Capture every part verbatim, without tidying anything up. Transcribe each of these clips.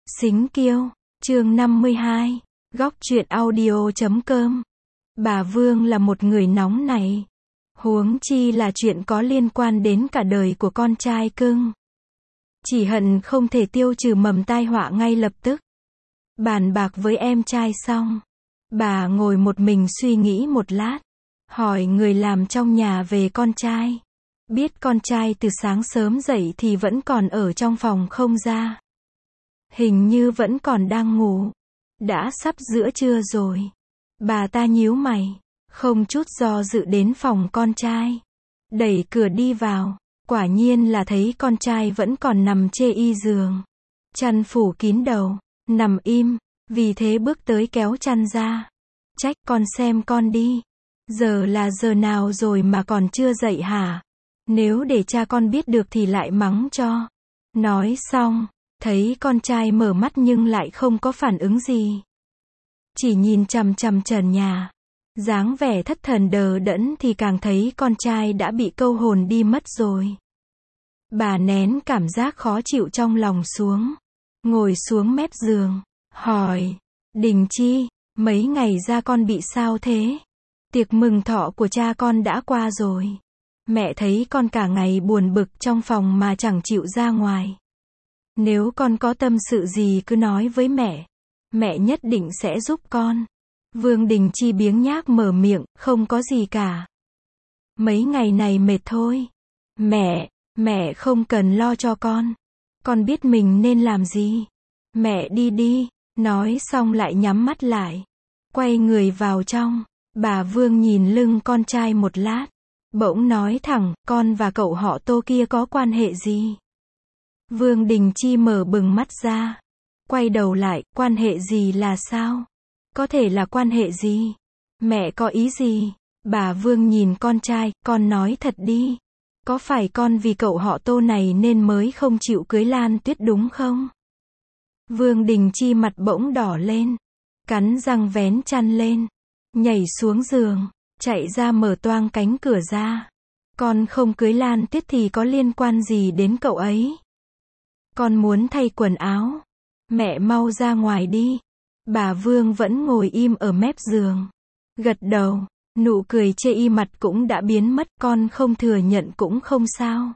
Xính Kiêu, chương năm mươi hai, góc truyện audio chấm com. Bà Vương là một người nóng này. Huống chi là chuyện có liên quan đến cả đời của con trai cưng. Chỉ hận không thể tiêu trừ mầm tai họa ngay lập tức. Bàn bạc với em trai xong, bà ngồi một mình suy nghĩ một lát, hỏi người làm trong nhà về con trai. Biết con trai từ sáng sớm dậy thì vẫn còn ở trong phòng không ra. Hình như vẫn còn đang ngủ. Đã sắp giữa trưa rồi. Bà ta nhíu mày, không chút do dự đến phòng con trai. Đẩy cửa đi vào, quả nhiên là thấy con trai vẫn còn nằm chê y giường. Chăn phủ kín đầu, nằm im, vì thế bước tới kéo chăn ra. Trách con xem con đi. Giờ là giờ nào rồi mà còn chưa dậy hả? Nếu để cha con biết được thì lại mắng cho. Nói xong, thấy con trai mở mắt nhưng lại không có phản ứng gì. Chỉ nhìn chằm chằm trần nhà. Dáng vẻ thất thần đờ đẫn thì càng thấy con trai đã bị câu hồn đi mất rồi. Bà nén cảm giác khó chịu trong lòng xuống. Ngồi xuống mép giường, hỏi, Đình Chi, mấy ngày ra con bị sao thế? Tiệc mừng thọ của cha con đã qua rồi. Mẹ thấy con cả ngày buồn bực trong phòng mà chẳng chịu ra ngoài. Nếu con có tâm sự gì cứ nói với mẹ. Mẹ nhất định sẽ giúp con. Vương Đình Chi biếng nhác mở miệng, không có gì cả. Mấy ngày này mệt thôi. Mẹ, mẹ không cần lo cho con. Con biết mình nên làm gì. Mẹ đi đi. Nói xong lại nhắm mắt lại. Quay người vào trong. Bà Vương nhìn lưng con trai một lát. Bỗng nói thẳng, con và cậu họ Tô kia có quan hệ gì? Vương Đình Chi mở bừng mắt ra. Quay đầu lại, quan hệ gì là sao? Có thể là quan hệ gì? Mẹ có ý gì? Bà Vương nhìn con trai, con nói thật đi. Có phải con vì cậu họ Tô này nên mới không chịu cưới Lan Tuyết đúng không? Vương Đình Chi mặt bỗng đỏ lên. Cắn răng vén chăn lên. Nhảy xuống giường. Chạy ra mở toang cánh cửa ra. Con không cưới Lan Tuyết thì có liên quan gì đến cậu ấy? Con muốn thay quần áo. Mẹ mau ra ngoài đi. Bà Vương vẫn ngồi im ở mép giường. Gật đầu. Nụ cười chê y mặt cũng đã biến mất. Con không thừa nhận cũng không sao.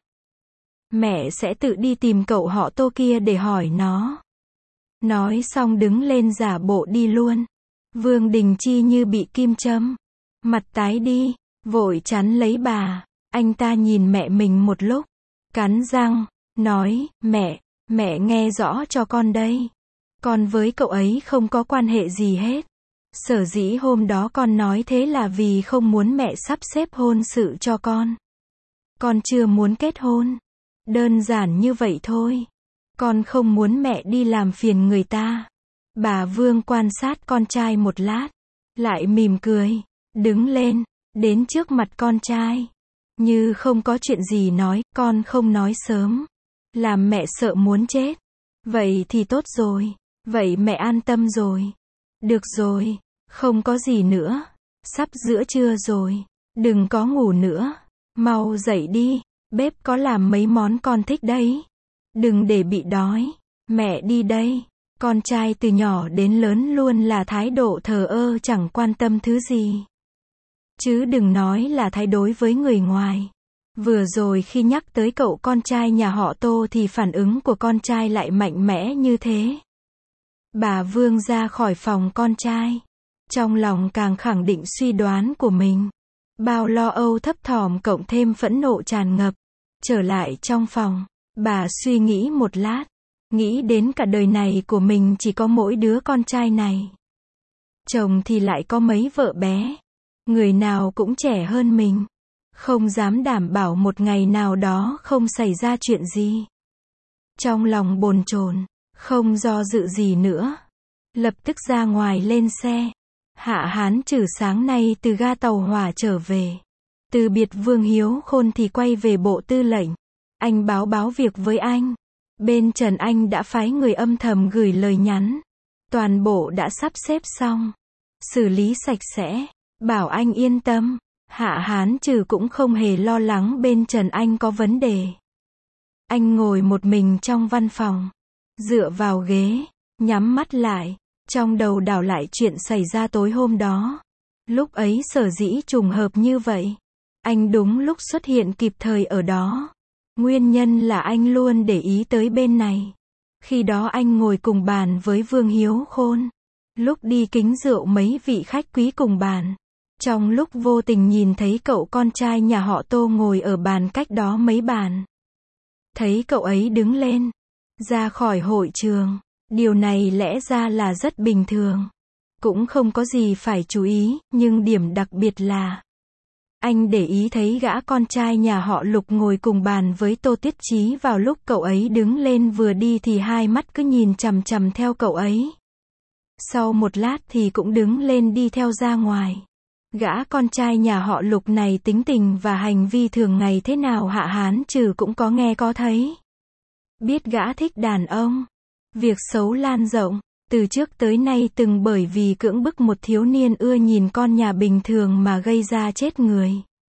Mẹ sẽ tự đi tìm cậu họ Tô kia để hỏi nó. Nói xong đứng lên giả bộ đi luôn. Vương Đình Chi như bị kim châm. Mặt tái đi. Vội chắn lấy bà. Anh ta nhìn mẹ mình một lúc. Cắn răng. Nói, mẹ, mẹ nghe rõ cho con đây. Con với cậu ấy không có quan hệ gì hết. Sở dĩ hôm đó con nói thế là vì không muốn mẹ sắp xếp hôn sự cho con. Con chưa muốn kết hôn. Đơn giản như vậy thôi. Con không muốn mẹ đi làm phiền người ta. Bà Vương quan sát con trai một lát. Lại mỉm cười. Đứng lên. Đến trước mặt con trai. Như không có chuyện gì nói. Con không nói sớm. Làm mẹ sợ muốn chết. Vậy thì tốt rồi. Vậy mẹ an tâm rồi. Được rồi. Không có gì nữa. Sắp giữa trưa rồi. Đừng có ngủ nữa. Mau dậy đi. Bếp có làm mấy món con thích đấy. Đừng để bị đói. Mẹ đi đây. Con trai từ nhỏ đến lớn luôn là thái độ thờ ơ chẳng quan tâm thứ gì. Chứ đừng nói là thái đối với người ngoài. Vừa rồi khi nhắc tới cậu con trai nhà họ Tô thì phản ứng của con trai lại mạnh mẽ như thế. Bà Vương ra khỏi phòng con trai. Trong lòng càng khẳng định suy đoán của mình. Bao lo âu thấp thỏm cộng thêm phẫn nộ tràn ngập. Trở lại trong phòng. Bà suy nghĩ một lát. Nghĩ đến cả đời này của mình chỉ có mỗi đứa con trai này. Chồng thì lại có mấy vợ bé. Người nào cũng trẻ hơn mình. Không dám đảm bảo một ngày nào đó không xảy ra chuyện gì. Trong lòng bồn chồn, không do dự gì nữa. Lập tức ra ngoài lên xe. Hạ Hán Trử sáng nay từ ga tàu hỏa trở về. Từ biệt Vương Hiếu Khôn thì quay về bộ tư lệnh. Anh báo báo việc với anh. Bên Trần Anh đã phái người âm thầm gửi lời nhắn. Toàn bộ đã sắp xếp xong. Xử lý sạch sẽ. Bảo anh yên tâm. Hạ Hán Trử cũng không hề lo lắng bên Trần Anh có vấn đề. Anh ngồi một mình trong văn phòng. Dựa vào ghế. nhắm mắt lại, trong đầu đảo lại chuyện xảy ra tối hôm đó. Lúc ấy sở dĩ trùng hợp như vậy. Anh đúng lúc xuất hiện kịp thời ở đó. Nguyên nhân là anh luôn để ý tới bên này. Khi đó anh ngồi cùng bàn với Vương Hiếu Khôn. Lúc đi kính rượu mấy vị khách quý cùng bàn. Trong lúc vô tình nhìn thấy cậu con trai nhà họ Tô ngồi ở bàn cách đó mấy bàn. Thấy cậu ấy đứng lên, ra khỏi hội trường. Điều này lẽ ra là rất bình thường. Cũng không có gì phải chú ý, nhưng điểm đặc biệt là anh để ý thấy gã con trai nhà họ Lục ngồi cùng bàn với Tô Tiết Chí vào lúc cậu ấy đứng lên vừa đi thì hai mắt cứ nhìn chằm chằm theo cậu ấy. Sau một lát thì cũng đứng lên đi theo ra ngoài. Gã con trai nhà họ Lục này tính tình và hành vi thường ngày thế nào Hạ Hán Trừ cũng có nghe có thấy. Biết gã thích đàn ông. Việc xấu lan rộng. Từ trước tới nay từng bởi vì cưỡng bức một thiếu niên ưa nhìn con nhà bình thường mà gây ra chết người.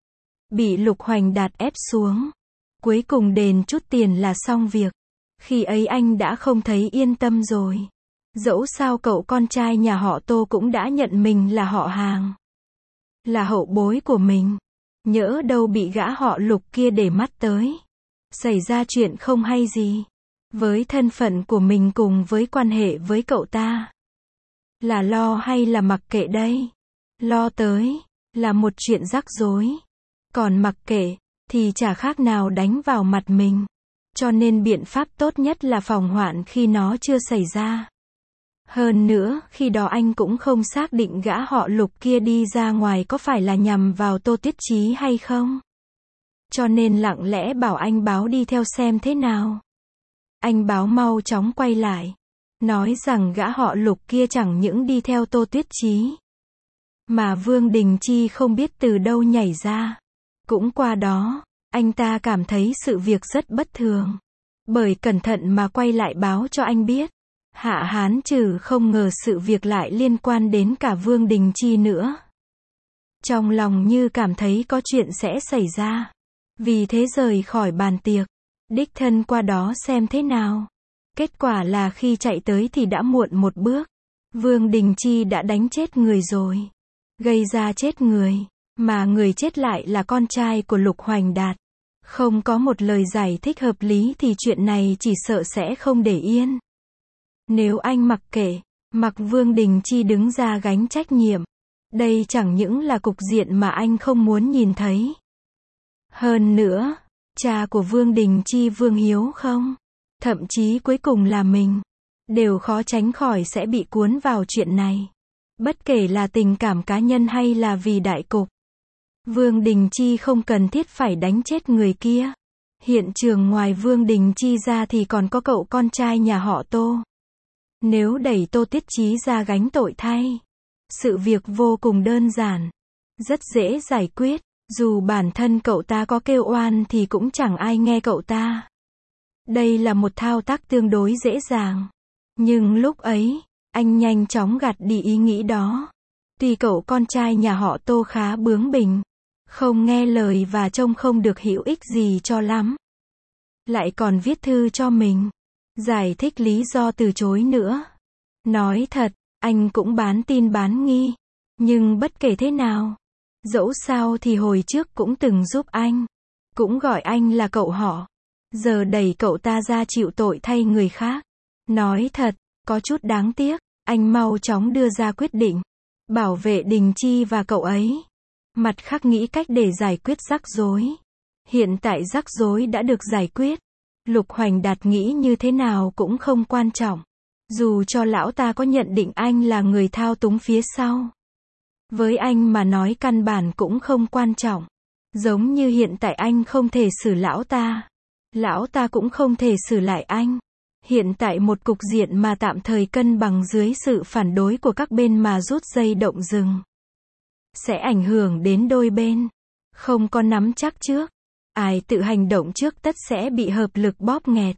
Bị Lục Hoành Đạt ép xuống. Cuối cùng đền chút tiền là xong việc. Khi ấy anh đã không thấy yên tâm rồi. Dẫu sao cậu con trai nhà họ Tô cũng đã nhận mình là họ hàng. Là hậu bối của mình. Nhỡ đâu bị gã họ Lục kia để mắt tới. Xảy ra chuyện không hay gì. Với thân phận của mình cùng với quan hệ với cậu ta. Là lo hay là mặc kệ đây? Lo tới, là một chuyện rắc rối. Còn mặc kệ, thì chả khác nào đánh vào mặt mình. Cho nên biện pháp tốt nhất là phòng hoạn khi nó chưa xảy ra. Hơn nữa, khi đó anh cũng không xác định gã họ Lục kia đi ra ngoài có phải là nhằm vào Tô Tiết Chí hay không. Cho nên lặng lẽ bảo anh báo đi theo xem thế nào. Anh báo mau chóng quay lại. Nói rằng gã họ Lục kia chẳng những đi theo Tô Tuyết Chí. Mà Vương Đình Chi không biết từ đâu nhảy ra. Cũng qua đó, anh ta cảm thấy sự việc rất bất thường. Bởi cẩn thận mà quay lại báo cho anh biết. Hạ Hán Trừ không ngờ sự việc lại liên quan đến cả Vương Đình Chi nữa. Trong lòng như cảm thấy có chuyện sẽ xảy ra. Vì thế rời khỏi bàn tiệc. Đích thân qua đó xem thế nào. Kết quả là khi chạy tới thì đã muộn một bước. Vương Đình Chi đã đánh chết người rồi. Gây ra chết người. Mà người chết lại là con trai của Lục Hoành Đạt. Không có một lời giải thích hợp lý thì chuyện này chỉ sợ sẽ không để yên. Nếu anh mặc kệ, mặc Vương Đình Chi đứng ra gánh trách nhiệm. Đây chẳng những là cục diện mà anh không muốn nhìn thấy. Hơn nữa, cha của Vương Đình Chi Vương Hiếu không, thậm chí cuối cùng là mình, đều khó tránh khỏi sẽ bị cuốn vào chuyện này. Bất kể là tình cảm cá nhân hay là vì đại cục. Vương Đình Chi không cần thiết phải đánh chết người kia. Hiện trường ngoài Vương Đình Chi ra thì còn có cậu con trai nhà họ Tô. Nếu đẩy Tô Tiết Chí ra gánh tội thay, sự việc vô cùng đơn giản, rất dễ giải quyết. Dù bản thân cậu ta có kêu oan thì cũng chẳng ai nghe cậu ta. Đây là một thao tác tương đối dễ dàng. Nhưng lúc ấy, anh nhanh chóng gạt đi ý nghĩ đó. Tuy cậu con trai nhà họ Tô khá bướng bỉnh, không nghe lời và trông không được hữu ích gì cho lắm. Lại còn viết thư cho mình, giải thích lý do từ chối nữa. Nói thật, anh cũng bán tin bán nghi. Nhưng bất kể thế nào, dẫu sao thì hồi trước cũng từng giúp anh. Cũng gọi anh là cậu họ. Giờ đẩy cậu ta ra chịu tội thay người khác. Nói thật, có chút đáng tiếc. Anh mau chóng đưa ra quyết định. Bảo vệ Đình Chi và cậu ấy. Mặt khác nghĩ cách để giải quyết rắc rối. Hiện tại rắc rối đã được giải quyết. Lục Hoành Đạt nghĩ như thế nào cũng không quan trọng. Dù cho lão ta có nhận định anh là người thao túng phía sau. Với anh mà nói căn bản cũng không quan trọng. Giống như hiện tại anh không thể xử lão ta. Lão ta cũng không thể xử lại anh. Hiện tại một cục diện mà tạm thời cân bằng dưới sự phản đối của các bên mà rút dây động rừng. Sẽ ảnh hưởng đến đôi bên. Không có nắm chắc trước. Ai tự hành động trước tất sẽ bị hợp lực bóp nghẹt.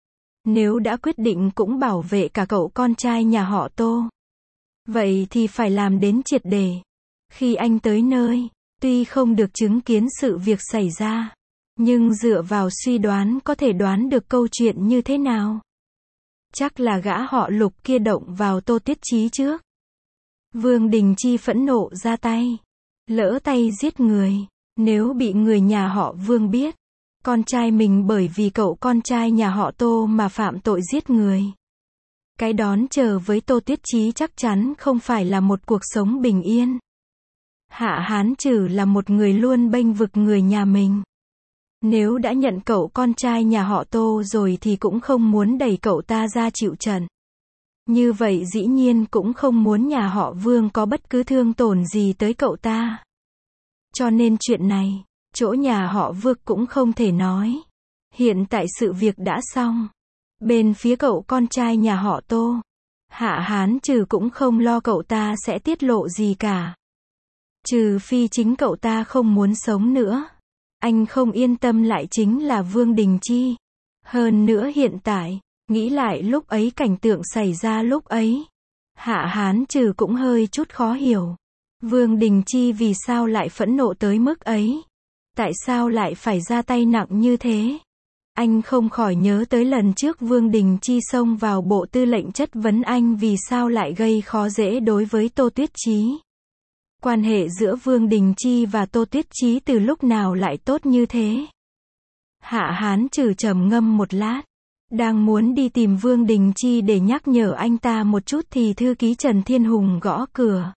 Nếu đã quyết định cũng bảo vệ cả cậu con trai nhà họ Tô. Vậy thì phải làm đến triệt để. Khi anh tới nơi, tuy không được chứng kiến sự việc xảy ra, nhưng dựa vào suy đoán có thể đoán được câu chuyện như thế nào. Chắc là gã họ Lục kia động vào Tô Tuyết Chí trước. Vương Đình Chi phẫn nộ ra tay. Lỡ tay giết người. Nếu bị người nhà họ Vương biết, con trai mình bởi vì cậu con trai nhà họ Tô mà phạm tội giết người, cái đón chờ với Tô Tuyết Chí chắc chắn không phải là một cuộc sống bình yên. Hạ Hán Trừ là một người luôn bênh vực người nhà mình. Nếu đã nhận cậu con trai nhà họ Tô rồi thì cũng không muốn đẩy cậu ta ra chịu trận. Như vậy dĩ nhiên cũng không muốn nhà họ Vương có bất cứ thương tổn gì tới cậu ta. Cho nên chuyện này, chỗ nhà họ Vương cũng không thể nói. Hiện tại sự việc đã xong. Bên phía cậu con trai nhà họ Tô, Hạ Hán Trừ cũng không lo cậu ta sẽ tiết lộ gì cả. Trừ phi chính cậu ta không muốn sống nữa. Anh không yên tâm lại chính là Vương Đình Chi. Hơn nữa hiện tại, nghĩ lại lúc ấy cảnh tượng xảy ra lúc ấy, Hạ Hán Trừ cũng hơi chút khó hiểu. Vương Đình Chi vì sao lại phẫn nộ tới mức ấy? Tại sao lại phải ra tay nặng như thế? Anh không khỏi nhớ tới lần trước Vương Đình Chi xông vào bộ tư lệnh chất vấn anh vì sao lại gây khó dễ đối với Tô Tuyết Chí. Quan hệ giữa Vương Đình Chi và Tô Tuyết Chí từ lúc nào lại tốt như thế? Hạ Hán Trừ trầm ngâm một lát. Đang muốn đi tìm Vương Đình Chi để nhắc nhở anh ta một chút thì thư ký Trần Thiên Hùng gõ cửa.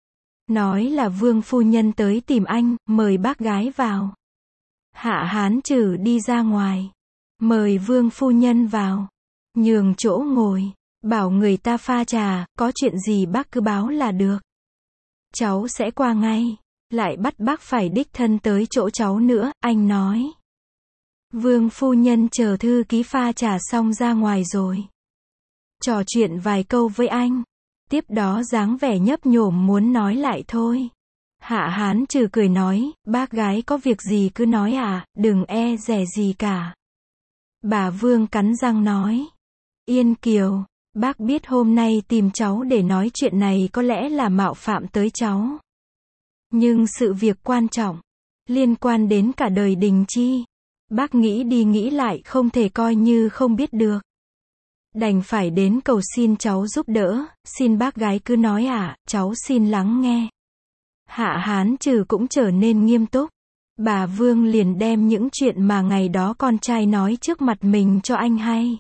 Nói là Vương phu nhân tới tìm anh, mời bác gái vào. Hạ Hán Trừ đi ra ngoài. Mời Vương phu nhân vào. Nhường chỗ ngồi. Bảo người ta pha trà, có chuyện gì bác cứ báo là được. Cháu sẽ qua ngay. Lại bắt bác phải đích thân tới chỗ cháu nữa, anh nói. Vương phu nhân chờ thư ký pha trà xong ra ngoài rồi. Trò chuyện vài câu với anh. Tiếp đó dáng vẻ nhấp nhổm muốn nói lại thôi. Hạ Hán Trừ cười nói, bác gái có việc gì cứ nói à, đừng e dè gì cả. Bà Vương cắn răng nói. Yên Kiều, bác biết hôm nay tìm cháu để nói chuyện này có lẽ là mạo phạm tới cháu. Nhưng sự việc quan trọng, liên quan đến cả đời Đình Chi. Bác nghĩ đi nghĩ lại không thể coi như không biết được. Đành phải đến cầu xin cháu giúp đỡ, xin bác gái cứ nói à, cháu xin lắng nghe. Hạ Hán Trừ cũng trở nên nghiêm túc. Bà Vương liền đem những chuyện mà ngày đó con trai nói trước mặt mình cho anh hay.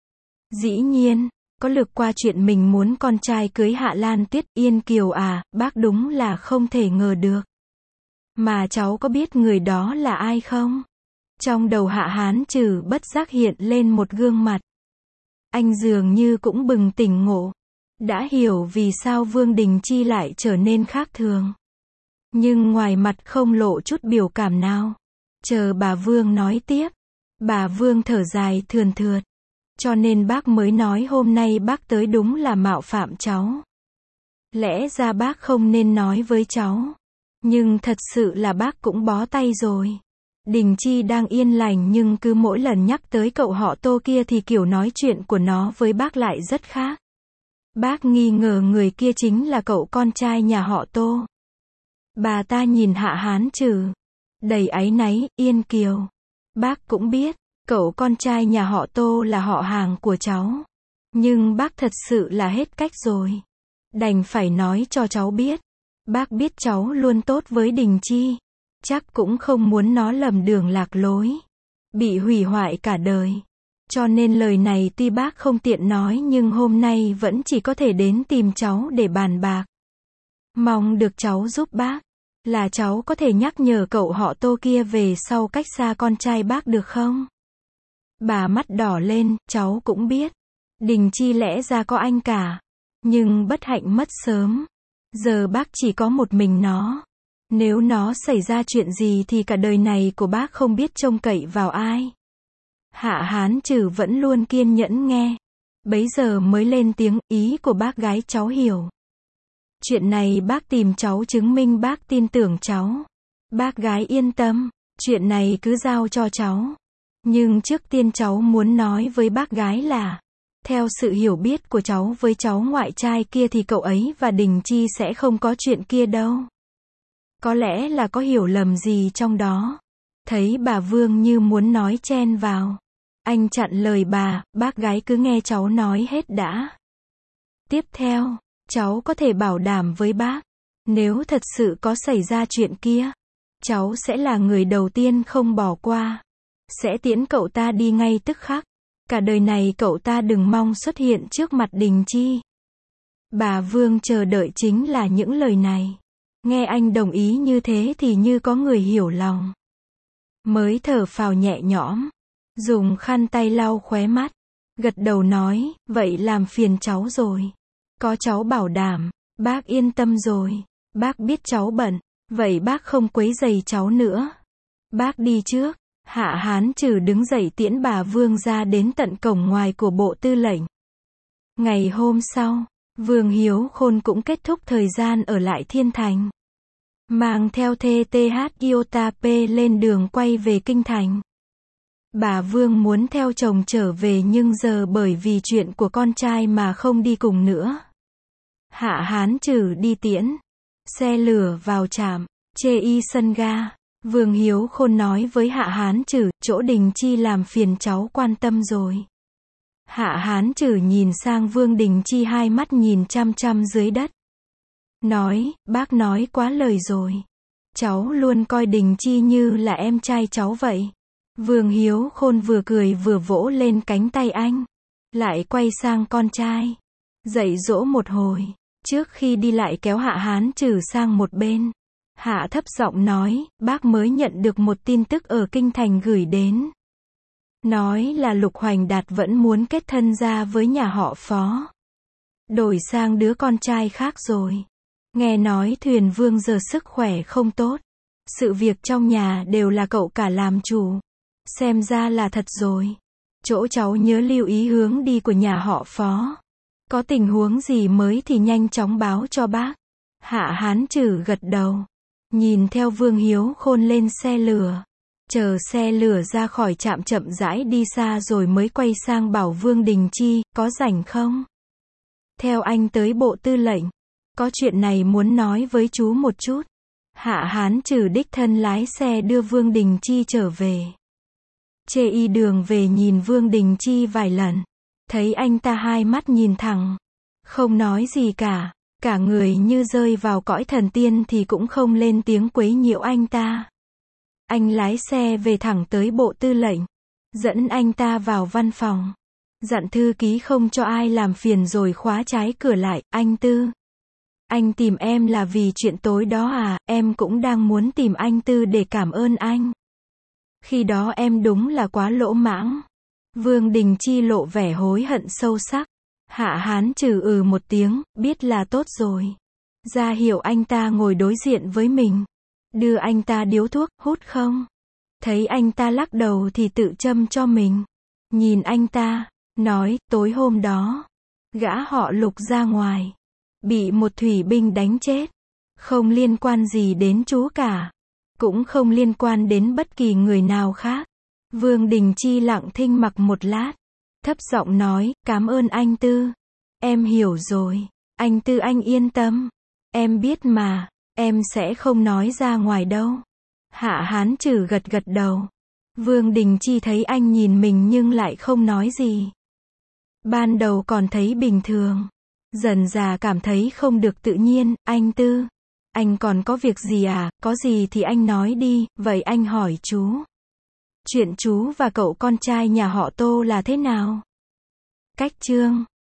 Dĩ nhiên, có lược qua chuyện mình muốn con trai cưới Hạ Lan Tuyết. Yên Kiều à, bác đúng là không thể ngờ được. Mà cháu có biết người đó là ai không? Trong đầu Hạ Hán Trừ bất giác hiện lên một gương mặt. Anh dường như cũng bừng tỉnh ngộ. Đã hiểu vì sao Vương Đình Chi lại trở nên khác thường. Nhưng ngoài mặt không lộ chút biểu cảm nào. Chờ bà Vương nói tiếp. Bà Vương thở dài thườn thượt. Cho nên bác mới nói hôm nay bác tới đúng là mạo phạm cháu. Lẽ ra bác không nên nói với cháu. Nhưng thật sự là bác cũng bó tay rồi. Đình Chi đang yên lành nhưng cứ mỗi lần nhắc tới cậu họ Tô kia thì kiểu nói chuyện của nó với bác lại rất khác. Bác nghi ngờ người kia chính là cậu con trai nhà họ Tô. Bà ta nhìn Hạ Hán Trừ. Đầy áy náy, Yên Kiều. Bác cũng biết, cậu con trai nhà họ Tô là họ hàng của cháu. Nhưng bác thật sự là hết cách rồi. Đành phải nói cho cháu biết. Bác biết cháu luôn tốt với Đình Chi. Chắc cũng không muốn nó lầm đường lạc lối. Bị hủy hoại cả đời. Cho nên lời này tuy bác không tiện nói nhưng hôm nay vẫn chỉ có thể đến tìm cháu để bàn bạc. Mong được cháu giúp bác. Là cháu có thể nhắc nhở cậu họ Tô kia về sau cách xa con trai bác được không? Bà mắt đỏ lên, cháu cũng biết. Đình Chi lẽ ra có anh cả. Nhưng bất hạnh mất sớm. Giờ bác chỉ có một mình nó. Nếu nó xảy ra chuyện gì thì cả đời này của bác không biết trông cậy vào ai. Hạ Hán Trừ vẫn luôn kiên nhẫn nghe. Bấy giờ mới lên tiếng, ý của bác gái cháu hiểu. Chuyện này bác tìm cháu chứng minh bác tin tưởng cháu. Bác gái yên tâm, chuyện này cứ giao cho cháu. Nhưng trước tiên cháu muốn nói với bác gái là, theo sự hiểu biết của cháu với cháu ngoại trai kia thì cậu ấy và Đình Chi sẽ không có chuyện kia đâu. Có lẽ là có hiểu lầm gì trong đó. Thấy bà Vương như muốn nói chen vào. Anh chặn lời bà, bác gái cứ nghe cháu nói hết đã. Tiếp theo, cháu có thể bảo đảm với bác, nếu thật sự có xảy ra chuyện kia, cháu sẽ là người đầu tiên không bỏ qua. Sẽ tiễn cậu ta đi ngay tức khắc. Cả đời này cậu ta đừng mong xuất hiện trước mặt Đình Chi. Bà Vương chờ đợi chính là những lời này. Nghe anh đồng ý như thế thì như có người hiểu lòng. Mới thở phào nhẹ nhõm. Dùng khăn tay lau khóe mắt. Gật đầu nói, vậy làm phiền cháu rồi. Có cháu bảo đảm, bác yên tâm rồi. Bác biết cháu bận, vậy bác không quấy rầy cháu nữa. Bác đi trước. Hạ Hán Trừ đứng dậy tiễn bà Vương ra đến tận cổng ngoài của Bộ Tư lệnh. Ngày hôm sau, Vương Hiếu Khôn cũng kết thúc thời gian ở lại Thiên Thành. Mang theo thê tê hát Iota P lên đường quay về Kinh Thành. Bà Vương muốn theo chồng trở về nhưng giờ bởi vì chuyện của con trai mà không đi cùng nữa. Hạ Hán Trừ đi tiễn. Xe lửa vào trạm, chê y sân ga. Vương Hiếu Khôn nói với Hạ Hán Trừ, chỗ Đình Chi làm phiền cháu quan tâm rồi. Hạ Hán Trừ nhìn sang Vương Đình Chi hai mắt nhìn chăm chăm dưới đất. Nói, bác nói quá lời rồi. Cháu luôn coi Đình Chi như là em trai cháu vậy. Vương Hiếu Khôn vừa cười vừa vỗ lên cánh tay anh. Lại quay sang con trai. Dạy dỗ một hồi. Trước khi đi lại kéo Hạ Hán Trừ sang một bên. Hạ thấp giọng nói, bác mới nhận được một tin tức ở Kinh Thành gửi đến. Nói là Lục Hoành Đạt vẫn muốn kết thân ra với nhà họ Phó. Đổi sang đứa con trai khác rồi. Nghe nói Thuyền Vương giờ sức khỏe không tốt. Sự việc trong nhà đều là cậu cả làm chủ. Xem ra là thật rồi. Chỗ cháu nhớ lưu ý hướng đi của nhà họ Phó. Có tình huống gì mới thì nhanh chóng báo cho bác. Hạ Hán Trừ gật đầu. Nhìn theo Vương Hiếu Khôn lên xe lửa. Chờ xe lửa ra khỏi trạm chậm rãi đi xa rồi mới quay sang bảo Vương Đình Chi, có rảnh không? Theo anh tới Bộ Tư lệnh. Có chuyện này muốn nói với chú một chút. Hạ Hán Trừ đích thân lái xe đưa Vương Đình Chi trở về. Chê y đường về nhìn Vương Đình Chi vài lần. Thấy anh ta hai mắt nhìn thẳng. Không nói gì cả. Cả người như rơi vào cõi thần tiên thì cũng không lên tiếng quấy nhiễu anh ta. Anh lái xe về thẳng tới Bộ Tư lệnh. Dẫn anh ta vào văn phòng. Dặn thư ký không cho ai làm phiền rồi khóa trái cửa lại. Anh Tư. Anh tìm em là vì chuyện tối đó à? Em cũng đang muốn tìm anh Tư để cảm ơn anh. Khi đó em đúng là quá lỗ mãng. Vương Đình Chi lộ vẻ hối hận sâu sắc. Hạ Hán Trừ ừ một tiếng, biết là tốt rồi. Ra hiệu anh ta ngồi đối diện với mình. Đưa anh ta điếu thuốc, hút không? Thấy anh ta lắc đầu thì tự châm cho mình. Nhìn anh ta, nói, tối hôm đó, gã họ Lục ra ngoài. Bị một thủy binh đánh chết. Không liên quan gì đến chú cả. Cũng không liên quan đến bất kỳ người nào khác. Vương Đình Chi lặng thinh mặc một lát. Thấp giọng nói, cảm ơn anh Tư. Em hiểu rồi. Anh Tư anh yên tâm. Em biết mà, em sẽ không nói ra ngoài đâu. Hạ Hán Trừ gật gật đầu. Vương Đình Chi thấy anh nhìn mình nhưng lại không nói gì. Ban đầu còn thấy bình thường. Dần dà cảm thấy không được tự nhiên. Anh Tư, anh còn có việc gì à? Có gì thì anh nói đi, vậy anh hỏi chú. Chuyện chú và cậu con trai nhà họ Tô là thế nào? Cách chương